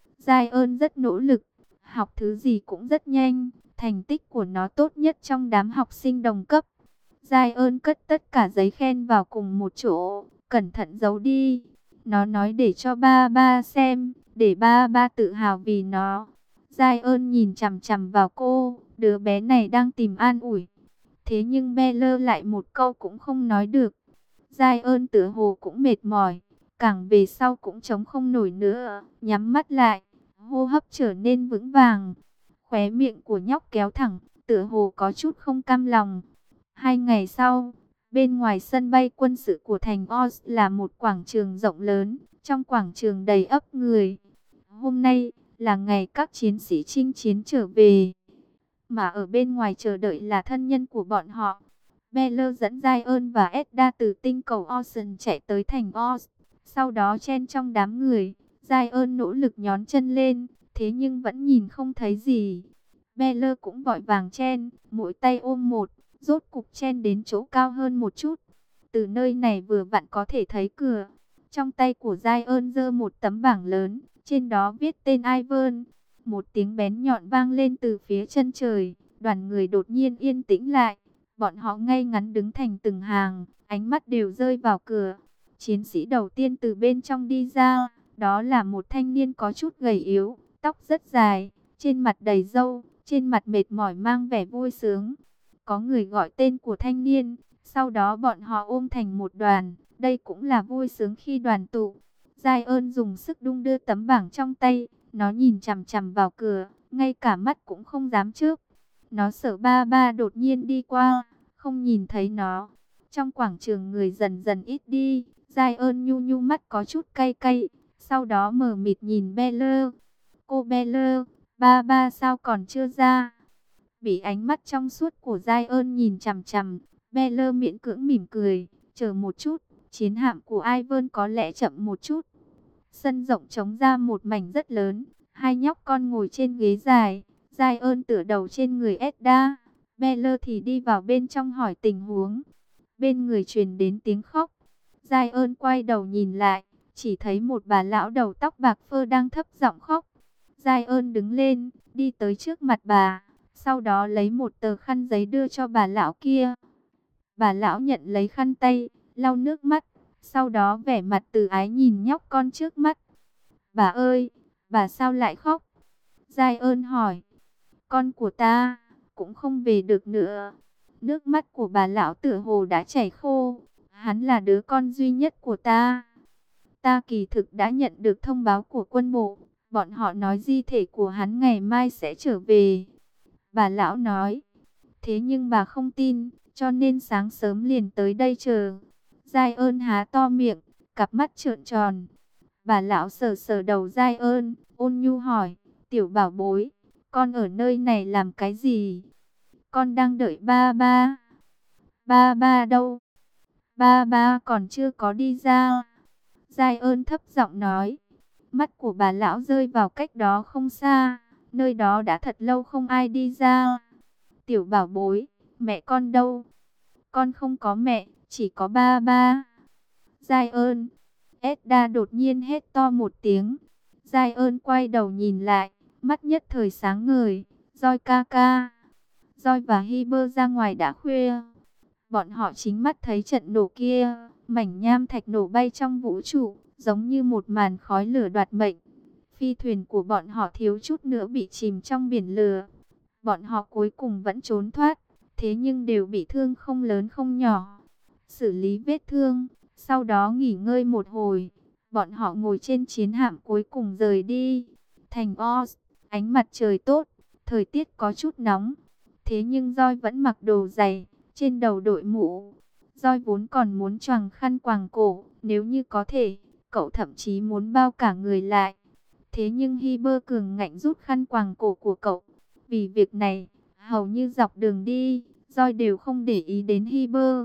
[SPEAKER 1] Zion rất nỗ lực, học thứ gì cũng rất nhanh. Thành tích của nó tốt nhất trong đám học sinh đồng cấp. Zion cất tất cả giấy khen vào cùng một chỗ, cẩn thận giấu đi. Nó nói để cho ba ba xem, để ba ba tự hào vì nó. Zion nhìn chằm chằm vào cô, đứa bé này đang tìm an ủi. Thế nhưng Beller lại một câu cũng không nói được. Zion tựa hồ cũng mệt mỏi, càng về sau cũng chống không nổi nữa, nhắm mắt lại, hô hấp trở nên vững vàng. Khóe miệng của nhóc kéo thẳng, tựa hồ có chút không cam lòng. 2 ngày sau, bên ngoài sân bay quân sự của thành Oz là một quảng trường rộng lớn, trong quảng trường đầy ắp người. Hôm nay là ngày các chiến sĩ chinh chiến trở về, mà ở bên ngoài chờ đợi là thân nhân của bọn họ. Beller dẫn Zion và Edda từ tinh cầu Ocean chạy tới thành Oz, sau đó chen trong đám người. Zion nỗ lực nhón chân lên, thế nhưng vẫn nhìn không thấy gì. Beller cũng vội vàng chen, mỗi tay ôm một, rốt cục chen đến chỗ cao hơn một chút. Từ nơi này vừa vặn có thể thấy cửa. Trong tay của Zion giơ một tấm bảng lớn, trên đó viết tên Ivan. Một tiếng bén nhọn vang lên từ phía chân trời, đoàn người đột nhiên yên tĩnh lại. Bọn họ ngay ngắn đứng thành từng hàng, ánh mắt đều rơi vào cửa. Chiến sĩ đầu tiên từ bên trong đi ra, đó là một thanh niên có chút gầy yếu, tóc rất dài, trên mặt đầy râu, trên mặt mệt mỏi mang vẻ vui sướng. Có người gọi tên của thanh niên, sau đó bọn họ ôm thành một đoàn, đây cũng là vui sướng khi đoàn tụ. Zion dùng sức đung đưa tấm bảng trong tay, nó nhìn chằm chằm vào cửa, ngay cả mắt cũng không dám chớp. Nó sợ ba ba đột nhiên đi qua, không nhìn thấy nó. Trong quảng trường người dần dần ít đi, Zion nhu nhu mắt có chút cay cay, sau đó mờ mịt nhìn Beller. Cô Beller, ba ba sao còn chưa ra? Bị ánh mắt trong suốt của Zion nhìn chằm chằm, Beller miễn cưỡng mỉm cười, chờ một chút, chiến hạm của Ivan có lẽ chậm một chút. Sân rộng trống ra một mảnh rất lớn, hai nhóc con ngồi trên ghế dài, Zion tựa đầu trên người Edda, Beller thì đi vào bên trong hỏi tình huống. Bên người truyền đến tiếng khóc, Zion quay đầu nhìn lại, chỉ thấy một bà lão đầu tóc bạc phơ đang thấp giọng khóc. Giai ơn đứng lên, đi tới trước mặt bà, sau đó lấy một tờ khăn giấy đưa cho bà lão kia. Bà lão nhận lấy khăn tay, lau nước mắt, sau đó vẻ mặt từ ái nhìn nhóc con trước mắt. Bà ơi, bà sao lại khóc? Giai ơn hỏi. Con của ta cũng không về được nữa. Nước mắt của bà lão tựa hồ đã chảy khô. Hắn là đứa con duy nhất của ta. Ta kỳ thực đã nhận được thông báo của quân bộ. Bọn họ nói di thể của hắn ngày mai sẽ trở về. Bà lão nói. Thế nhưng bà không tin, cho nên sáng sớm liền tới đây chờ. Giai ơn há to miệng, cặp mắt trợn tròn. Bà lão sờ sờ đầu Giai ơn, ôn nhu hỏi. Tiểu bảo bối, con ở nơi này làm cái gì? Con đang đợi ba ba. Ba ba đâu? Ba ba còn chưa có đi ra. Giai ơn thấp giọng nói. Mắt của bà lão rơi vào cách đó không xa. Nơi đó đã thật lâu không ai đi ra. Tiểu bảo bối, mẹ con đâu? Con không có mẹ, chỉ có ba ba. Giai ơn. Edda đột nhiên hét to một tiếng. Giai ơn quay đầu nhìn lại, mắt nhất thời sáng ngời. Roi ca ca. Roi và Hiber ra ngoài đã khuya. Bọn họ chính mắt thấy trận nổ kia, mảnh nham thạch nổ bay trong vũ trụ, giống như một màn khói lửa đoạt mệnh. Phi thuyền của bọn họ thiếu chút nữa bị chìm trong biển lửa. Bọn họ cuối cùng vẫn trốn thoát, thế nhưng đều bị thương không lớn không nhỏ. Xử lý vết thương, sau đó nghỉ ngơi một hồi, bọn họ ngồi trên chiến hạm cuối cùng rời đi. Thành Oz, ánh mặt trời tốt, thời tiết có chút nóng, thế nhưng Roi vẫn mặc đồ dày, trên đầu đội mũ. Roi vốn còn muốn choàng khăn quàng cổ, nếu như có thể, cậu thậm chí muốn bao cả người lại. Thế nhưng Hiber cường ngạnh rút khăn quàng cổ của cậu. Vì việc này, hầu như dọc đường đi, Roi đều không để ý đến Hiber.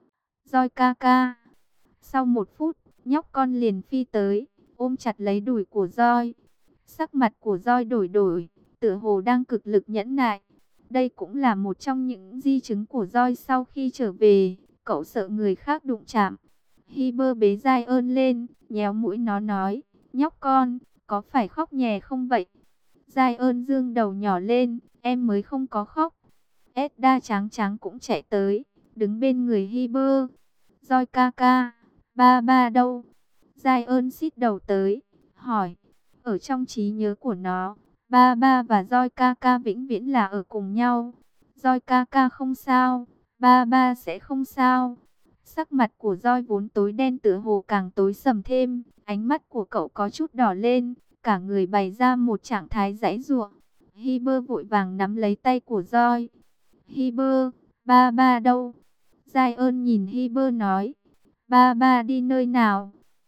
[SPEAKER 1] Roi ca ca. Sau 1 phút, nhóc con liền phi tới, ôm chặt lấy đùi của Roi. Sắc mặt của Roi đổi đổi, tựa hồ đang cực lực nhẫn nại. Đây cũng là một trong những di chứng của Roi sau khi trở về, cậu sợ người khác đụng chạm. Hiber bế Giai ơn lên, nhéo mũi nó nói, nhóc con, có phải khóc nhè không vậy? Giai ơn dương đầu nhỏ lên, em mới không có khóc. Edda tráng tráng cũng chạy tới, đứng bên người Hiber. Roi ca ca, ba ba đâu? Giai ơn xít đầu tới, hỏi. Ở trong trí nhớ của nó, ba ba và Roi ca ca vĩnh viễn là ở cùng nhau. Roi ca ca không sao, ba ba sẽ không sao. Sắc mặt của Roi vốn tối đen tựa hồ càng tối sầm thêm, ánh mắt của cậu có chút đỏ lên, cả người bày ra một trạng thái giãy giụa. Hiber vội vàng nắm lấy tay của Roi. Hiber, ba ba đâu? Giai ơn nhìn Hiber nói, ba ba đi nơi nào?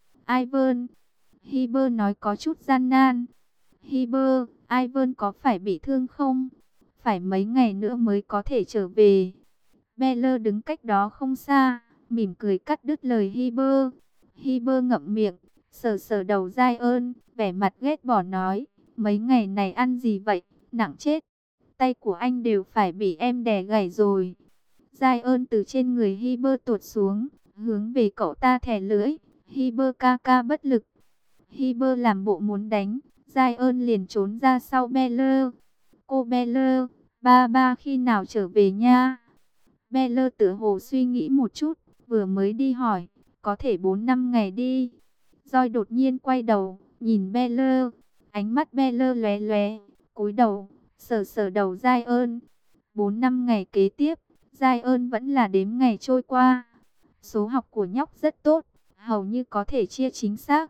[SPEAKER 1] Ivan. Hiber nói có chút gian nan. Hiber, Ivan có phải bị thương không? Phải mấy ngày nữa mới có thể trở về. Beller đứng cách đó không xa, mỉm cười cắt đứt lời Hiber. Hiber ngậm miệng, sờ sờ đầu Giai ơn, vẻ mặt ghét bỏ nói, mấy ngày này ăn gì vậy, nặng chết. Tay của anh đều phải bị em đè gãy rồi. Giai ơn từ trên người Hiber tuột xuống, hướng về cậu ta thè lưỡi. Hiber ca ca bất lực. Hiber làm bộ muốn đánh, Giai ơn liền trốn ra sau Beller. Cô Beller, ba ba khi nào trở về nha? Beller tựa hồ suy nghĩ một chút, vừa mới đi hỏi, có thể 4-5 ngày đi. Roi đột nhiên quay đầu, nhìn Beller, ánh mắt Beller lóe lóe, cúi đầu, sờ sờ đầu Giai ơn. 4-5 ngày kế tiếp, Giai ơn vẫn là đếm ngày trôi qua. Số học của nhóc rất tốt, hầu như có thể chia chính xác.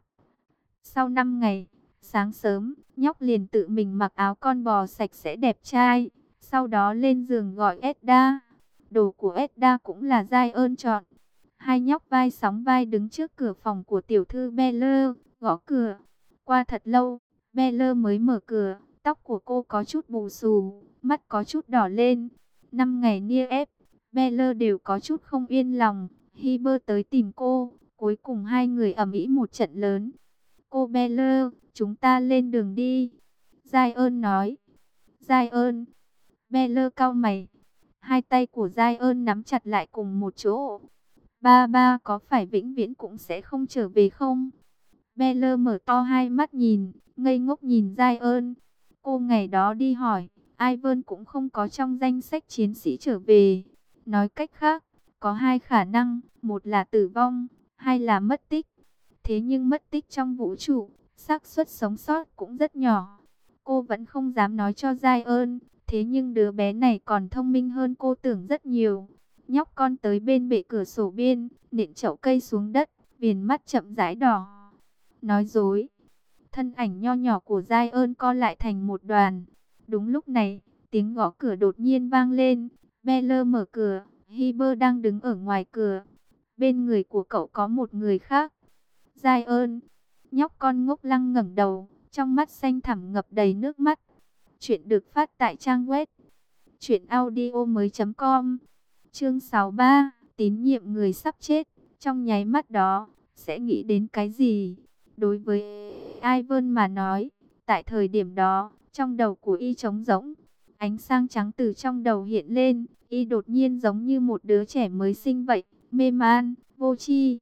[SPEAKER 1] Sau 5 ngày, sáng sớm, nhóc liền tự mình mặc áo con bò sạch sẽ đẹp trai, sau đó lên giường gọi Edda. Đồ của Edda cũng là Giai ơn chọn. Hai nhóc vai sóng vai đứng trước cửa phòng của tiểu thư Beller, gõ cửa. Qua thật lâu, Beller mới mở cửa, tóc của cô có chút bù xù, mắt có chút đỏ lên. 5 ngày nia ép, Beller đều có chút không yên lòng. Hiber tới tìm cô, cuối cùng hai người ầm ĩ một trận lớn. Cô Beller, chúng ta lên đường đi. Giai ơn nói. Giai ơn. Beller cau mày. Hai tay của Giai ơn nắm chặt lại cùng một chỗ. Ba ba có phải vĩnh viễn cũng sẽ không trở về không? Beller mở to hai mắt nhìn, ngây ngốc nhìn Giai ơn. Cô ngày đó đi hỏi, Ivan cũng không có trong danh sách chiến sĩ trở về. Nói cách khác, có hai khả năng, một là tử vong, hai là mất tích. Thế nhưng mất tích trong vũ trụ, xác suất sống sót cũng rất nhỏ. Cô vẫn không dám nói cho Giai ơn, thế nhưng đứa bé này còn thông minh hơn cô tưởng rất nhiều. Nhóc con tới bên bệ cửa sổ biên, nện chậu cây xuống đất, viền mắt chậm rãi đỏ. Nói dối. Thân ảnh nho nhỏ của Giai ơn co lại thành một đoàn. Đúng lúc này, tiếng gõ cửa đột nhiên vang lên. Beller mở cửa, Hiber đang đứng ở ngoài cửa. Bên người của cậu có một người khác. Giai ơn. Nhóc con ngốc lăng ngẩng đầu, trong mắt xanh thẳm ngập đầy nước mắt. Chuyện được phát tại trang web truyệnaudiomoi.com. Chương 63, tín nhiệm người sắp chết. Trong nháy mắt đó, sẽ nghĩ đến cái gì? Đối với Ivan mà nói, tại thời điểm đó, trong đầu của y trống rỗng. Ánh sáng trắng từ trong đầu hiện lên, y đột nhiên giống như một đứa trẻ mới sinh vậy, mê man, vô tri.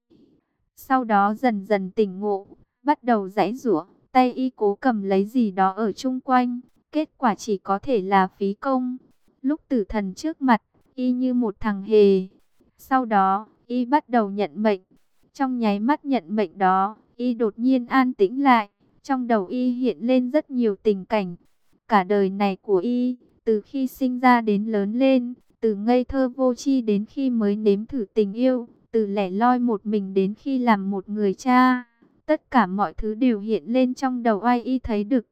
[SPEAKER 1] Sau đó dần dần tỉnh ngộ, bắt đầu giãy giụa, tay y cố cầm lấy gì đó ở chung quanh, kết quả chỉ có thể là phí công. Lúc tử thần trước mặt, y như một thằng hề. Sau đó, y bắt đầu nhận mệnh. Trong nháy mắt nhận mệnh đó, y đột nhiên an tĩnh lại. Trong đầu y hiện lên rất nhiều tình cảnh. Cả đời này của y, từ khi sinh ra đến lớn lên, từ ngây thơ vô tri đến khi mới nếm thử tình yêu, từ lẻ loi một mình đến khi làm một người cha. Tất cả mọi thứ đều hiện lên trong đầu ai y thấy được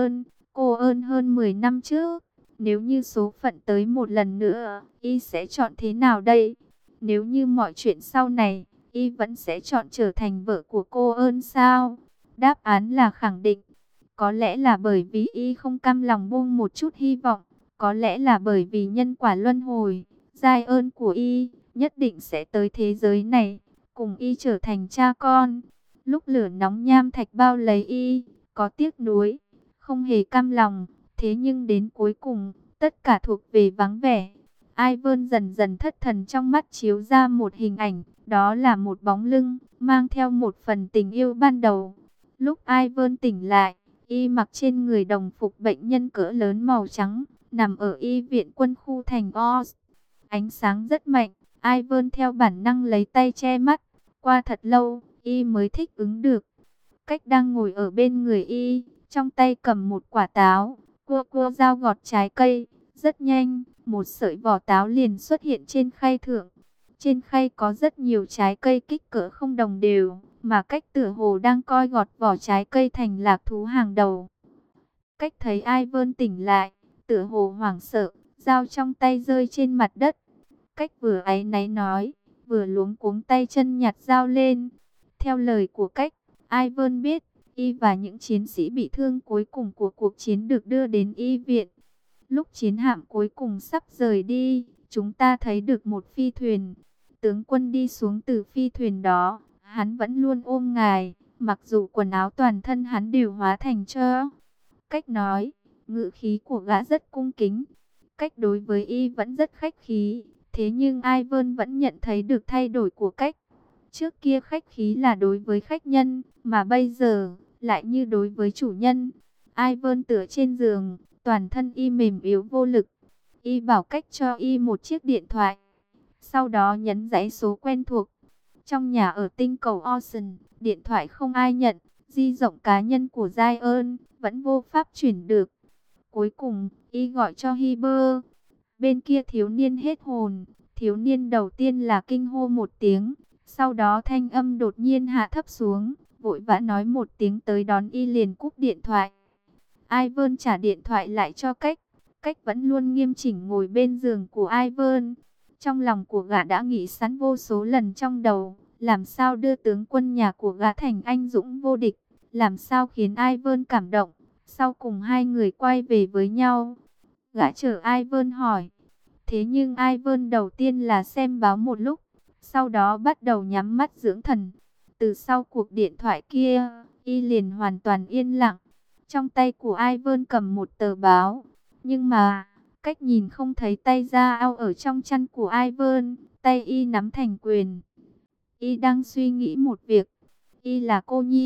[SPEAKER 1] cô ơn hơn 10 năm trước. Nếu như số phận tới một lần nữa, y sẽ chọn thế nào đây? Nếu như mọi chuyện sau này, y vẫn sẽ chọn trở thành vợ của cô ơn sao? Đáp án là khẳng định. Có lẽ là bởi vì y không cam lòng buông một chút hy vọng. Có lẽ là bởi vì nhân quả luân hồi. Giai ơn của y nhất định sẽ tới thế giới này, cùng y trở thành cha con. Lúc lửa nóng nham thạch bao lấy y, có tiếc nuối, không hề cam lòng. Thế nhưng đến cuối cùng, tất cả thuộc về vắng vẻ. Ivan dần dần thất thần, trong mắt chiếu ra một hình ảnh, đó là một bóng lưng, mang theo một phần tình yêu ban đầu. Lúc Ivan tỉnh lại, y mặc trên người đồng phục bệnh nhân cỡ lớn màu trắng, nằm ở y viện quân khu thành Oz. Ánh sáng rất mạnh, Ivan theo bản năng lấy tay che mắt. Qua thật lâu, y mới thích ứng được. Cách đang ngồi ở bên người y, trong tay cầm một quả táo, cua dao gọt trái cây. Rất nhanh, một sợi vỏ táo liền xuất hiện trên khay thượng. Trên khay có rất nhiều trái cây kích cỡ không đồng đều, mà cách tựa hồ đang coi gọt vỏ trái cây thành lạc thú hàng đầu. Cách thấy Ivan tỉnh lại, tựa hồ hoảng sợ, dao trong tay rơi trên mặt đất. Cách vừa áy náy nói, vừa luống cuống tay chân nhặt dao lên. Theo lời của cách, Ivan biết, y và những chiến sĩ bị thương cuối cùng của cuộc chiến được đưa đến y viện. Lúc chiến hạm cuối cùng sắp rời đi, chúng ta thấy được một phi thuyền. Tướng quân đi xuống từ phi thuyền đó, hắn vẫn luôn ôm ngài, mặc dù quần áo toàn thân hắn đều hóa thành tro. Cách nói, ngữ khí của gã rất cung kính. Cách đối với y vẫn rất khách khí. Thế nhưng Ivan vẫn nhận thấy được thay đổi của cách. Trước kia khách khí là đối với khách nhân, mà bây giờ lại như đối với chủ nhân. Ivan tựa trên giường, toàn thân y mềm yếu vô lực. Y bảo cách cho y một chiếc điện thoại. Sau đó nhấn dãy số quen thuộc. Trong nhà ở tinh cầu Ocean, điện thoại không ai nhận. Di động cá nhân của Zion vẫn vô pháp chuyển được. Cuối cùng, y gọi cho Hiber. Bên kia thiếu niên hết hồn. Thiếu niên đầu tiên là kinh hô một tiếng. Sau đó thanh âm đột nhiên hạ thấp xuống. Vội vã nói một tiếng tới đón y liền cúp điện thoại. Ivan trả điện thoại lại cho cách. Cách vẫn luôn nghiêm chỉnh ngồi bên giường của Ivan. Trong lòng của gã đã nghĩ sẵn vô số lần trong đầu. Làm sao đưa tướng quân nhà của gã thành anh dũng vô địch. Làm sao khiến Ivan cảm động. Sau cùng hai người quay về với nhau. Gã chờ Ivan hỏi. Thế nhưng Ivan đầu tiên là xem báo một lúc. Sau đó bắt đầu nhắm mắt dưỡng thần. Từ sau cuộc điện thoại kia, y liền hoàn toàn yên lặng. Trong tay của Ivan cầm một tờ báo. Nhưng mà, cách nhìn không thấy tay ra ao ở trong chăn của Ivan. Tay y nắm thành quyền. Y đang suy nghĩ một việc. Y là cô nhi.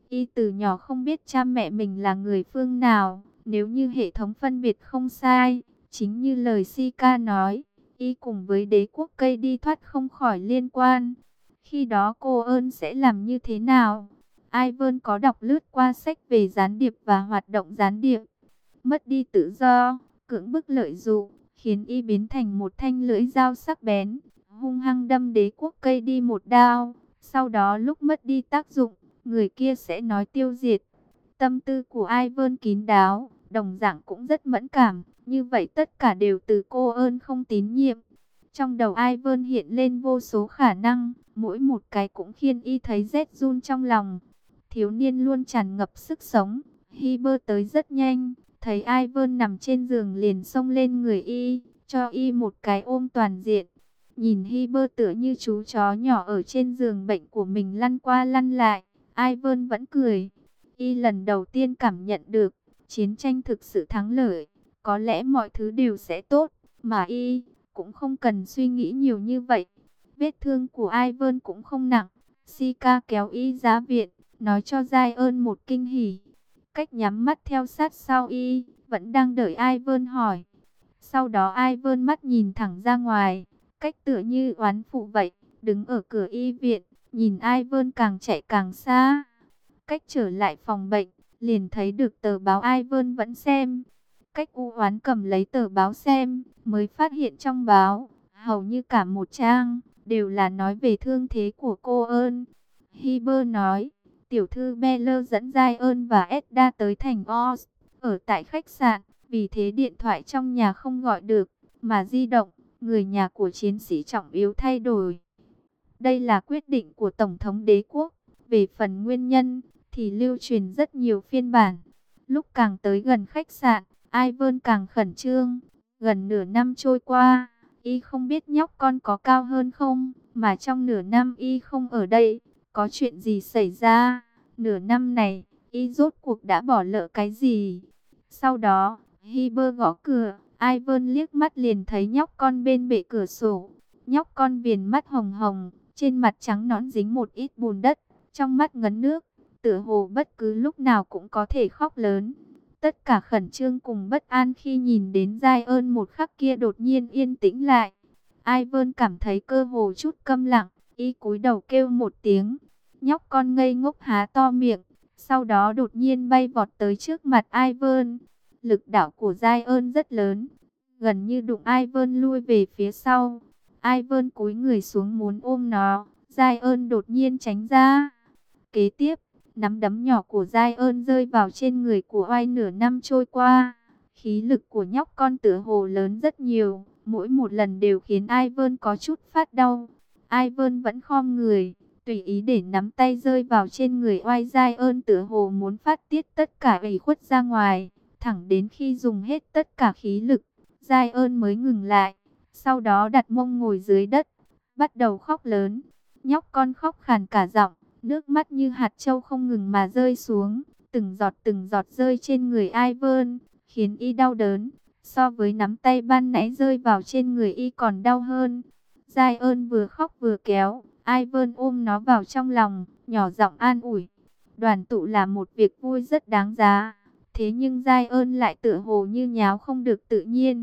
[SPEAKER 1] Y từ nhỏ không biết cha mẹ mình là người phương nào. Nếu như hệ thống phân biệt không sai, chính như lời Sika nói, Y cùng với đế quốc cây đi thoát không khỏi liên quan. Khi đó cô ơn sẽ làm như thế nào? Ivan có đọc lướt qua sách về gián điệp và hoạt động gián điệp. Mất đi tự do, cưỡng bức lợi dụng, khiến Y biến thành một thanh lưỡi dao sắc bén, hung hăng đâm đế quốc cây đi một đao. Sau đó lúc mất đi tác dụng, người kia sẽ nói tiêu diệt. Tâm tư của Ivan kín đáo, đồng dạng cũng rất mẫn cảm. Như vậy tất cả đều từ cô ơn không tín nhiệm. Trong đầu Ivan hiện lên vô số khả năng, mỗi một cái cũng khiến Y thấy rét run trong lòng. Thiếu niên luôn tràn ngập sức sống. Hiber tới rất nhanh, thấy Ivan nằm trên giường liền xông lên người Y, cho Y một cái ôm toàn diện. Nhìn Hiber tựa như chú chó nhỏ ở trên giường bệnh của mình lăn qua lăn lại, Ivan vẫn cười. Y lần đầu tiên cảm nhận được, chiến tranh thực sự thắng lợi, có lẽ mọi thứ đều sẽ tốt, mà Y cũng không cần suy nghĩ nhiều như vậy. Vết thương của Ivan cũng không nặng, Sika kéo Y ra viện, nói cho Giai ơn một kinh hỉ. Cách nhắm mắt theo sát sau Y, vẫn đang đợi Ivan hỏi. Sau đó Ivan mắt nhìn thẳng ra ngoài, cách tựa như oán phụ vậy, đứng ở cửa y viện, nhìn Ivan càng chạy càng xa. Cách trở lại phòng bệnh, liền thấy được tờ báo Ivan vẫn xem. Cách u oán cầm lấy tờ báo xem, mới phát hiện trong báo, hầu như cả một trang, đều là nói về thương thế của cô ơn. Hiber nói, tiểu thư Beller dẫn Giai ơn và Edda tới thành Oz, ở tại khách sạn, vì thế điện thoại trong nhà không gọi được, mà di động, người nhà của chiến sĩ trọng yếu thay đổi. Đây là quyết định của Tổng thống đế quốc. Về phần nguyên nhân, thì lưu truyền rất nhiều phiên bản. Lúc càng tới gần khách sạn, Ivan càng khẩn trương. Gần nửa năm trôi qua, Y không biết nhóc con có cao hơn không, mà trong nửa năm Y không ở đây, có chuyện gì xảy ra. Nửa năm này, Y rốt cuộc đã bỏ lỡ cái gì. Sau đó, Hiber gõ cửa, Ivan liếc mắt liền thấy nhóc con bên bệ cửa sổ. Nhóc con viền mắt hồng hồng, trên mặt trắng nõn dính một ít bùn đất, trong mắt ngấn nước, tựa hồ bất cứ lúc nào cũng có thể khóc lớn. Tất cả khẩn trương cùng bất an khi nhìn đến Giai ơn một khắc kia đột nhiên yên tĩnh lại. Ivan cảm thấy cơ hồ chút câm lặng, Y cúi đầu kêu một tiếng. Nhóc con ngây ngốc há to miệng, sau đó đột nhiên bay vọt tới trước mặt Ivan. Lực đạo của Giai ơn rất lớn, gần như đụng Ivan lui về phía sau. Ivan cúi người xuống muốn ôm nó, Giai ơn đột nhiên tránh ra. Kế tiếp, nắm đấm nhỏ của Giai ơn rơi vào trên người của Oai. Nửa năm trôi qua, khí lực của nhóc con tựa hồ lớn rất nhiều, mỗi một lần đều khiến Ivan có chút phát đau. Ivan vẫn khom người, tùy ý để nắm tay rơi vào trên người Oai. Giai ơn tựa hồ muốn phát tiết tất cả ủy khuất ra ngoài, thẳng đến khi dùng hết tất cả khí lực, Giai ơn mới ngừng lại. Sau đó đặt mông ngồi dưới đất, bắt đầu khóc lớn. Nhóc con khóc khàn cả giọng, nước mắt như hạt châu không ngừng mà rơi xuống, từng giọt rơi trên người Ivan, khiến Y đau đớn. So với nắm tay ban nãy rơi vào trên người Y còn đau hơn. Giai ơn vừa khóc vừa kéo, Ivan ôm nó vào trong lòng, nhỏ giọng an ủi. Đoàn tụ là một việc vui rất đáng giá, thế nhưng Giai ơn lại tựa hồ như nháo không được tự nhiên.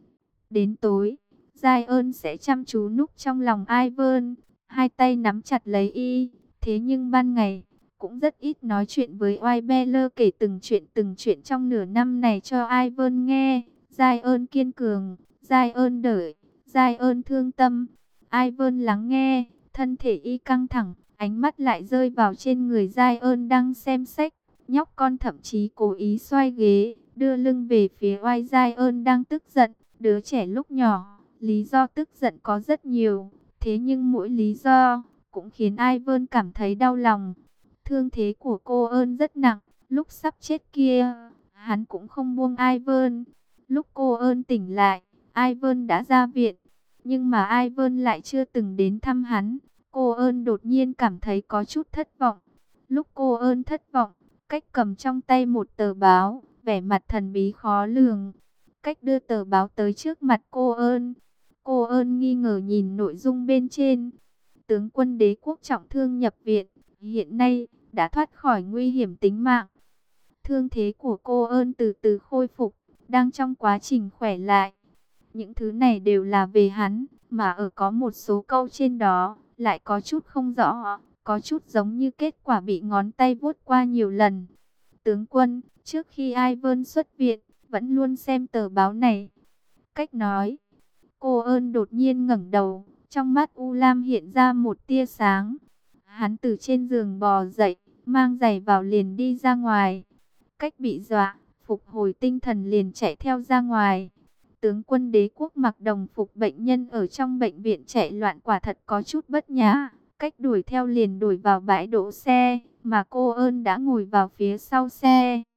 [SPEAKER 1] Đến tối, Giai ơn sẽ chăm chú núp trong lòng Ivan, hai tay nắm chặt lấy Y. Thế nhưng ban ngày, cũng rất ít nói chuyện với Oai. Beller kể từng chuyện trong nửa năm này cho Ivan nghe. Giai ơn kiên cường, Giai ơn đợi, Giai ơn thương tâm. Ivan lắng nghe, thân thể Y căng thẳng, ánh mắt lại rơi vào trên người Giai ơn đang xem sách. Nhóc con thậm chí cố ý xoay ghế, đưa lưng về phía Oai. Giai ơn đang tức giận. Đứa trẻ lúc nhỏ, lý do tức giận có rất nhiều, thế nhưng mỗi lý do cũng khiến Ivan cảm thấy đau lòng. Thương thế của cô ơn rất nặng, lúc sắp chết kia, hắn cũng không buông Ivan. Lúc cô ơn tỉnh lại, Ivan đã ra viện, nhưng mà Ivan lại chưa từng đến thăm hắn. Cô ơn đột nhiên cảm thấy có chút thất vọng. Lúc cô ơn thất vọng, Cách cầm trong tay một tờ báo, vẻ mặt thần bí khó lường. Cách đưa tờ báo tới trước mặt cô ơn. Cô ơn nghi ngờ nhìn nội dung bên trên. Tướng quân đế quốc trọng thương nhập viện. Hiện nay, đã thoát khỏi nguy hiểm tính mạng. Thương thế của cô ơn từ từ khôi phục, đang trong quá trình khỏe lại. Những thứ này đều là về hắn, mà ở có một số câu trên đó, lại có chút không rõ, có chút giống như kết quả bị ngón tay vuốt qua nhiều lần. Tướng quân, trước khi Ivan xuất viện, vẫn luôn xem tờ báo này. Cách nói, cô ơn đột nhiên ngẩng đầu, trong mắt U Lam hiện ra một tia sáng. Hắn từ trên giường bò dậy, mang giày vào liền đi ra ngoài. Cách bị dọa, phục hồi tinh thần liền chạy theo ra ngoài. Tướng quân đế quốc mặc đồng phục bệnh nhân ở trong bệnh viện chạy loạn quả thật có chút bất nhã. Cách đuổi theo liền đuổi vào bãi đỗ xe, mà cô ơn đã ngồi vào phía sau xe.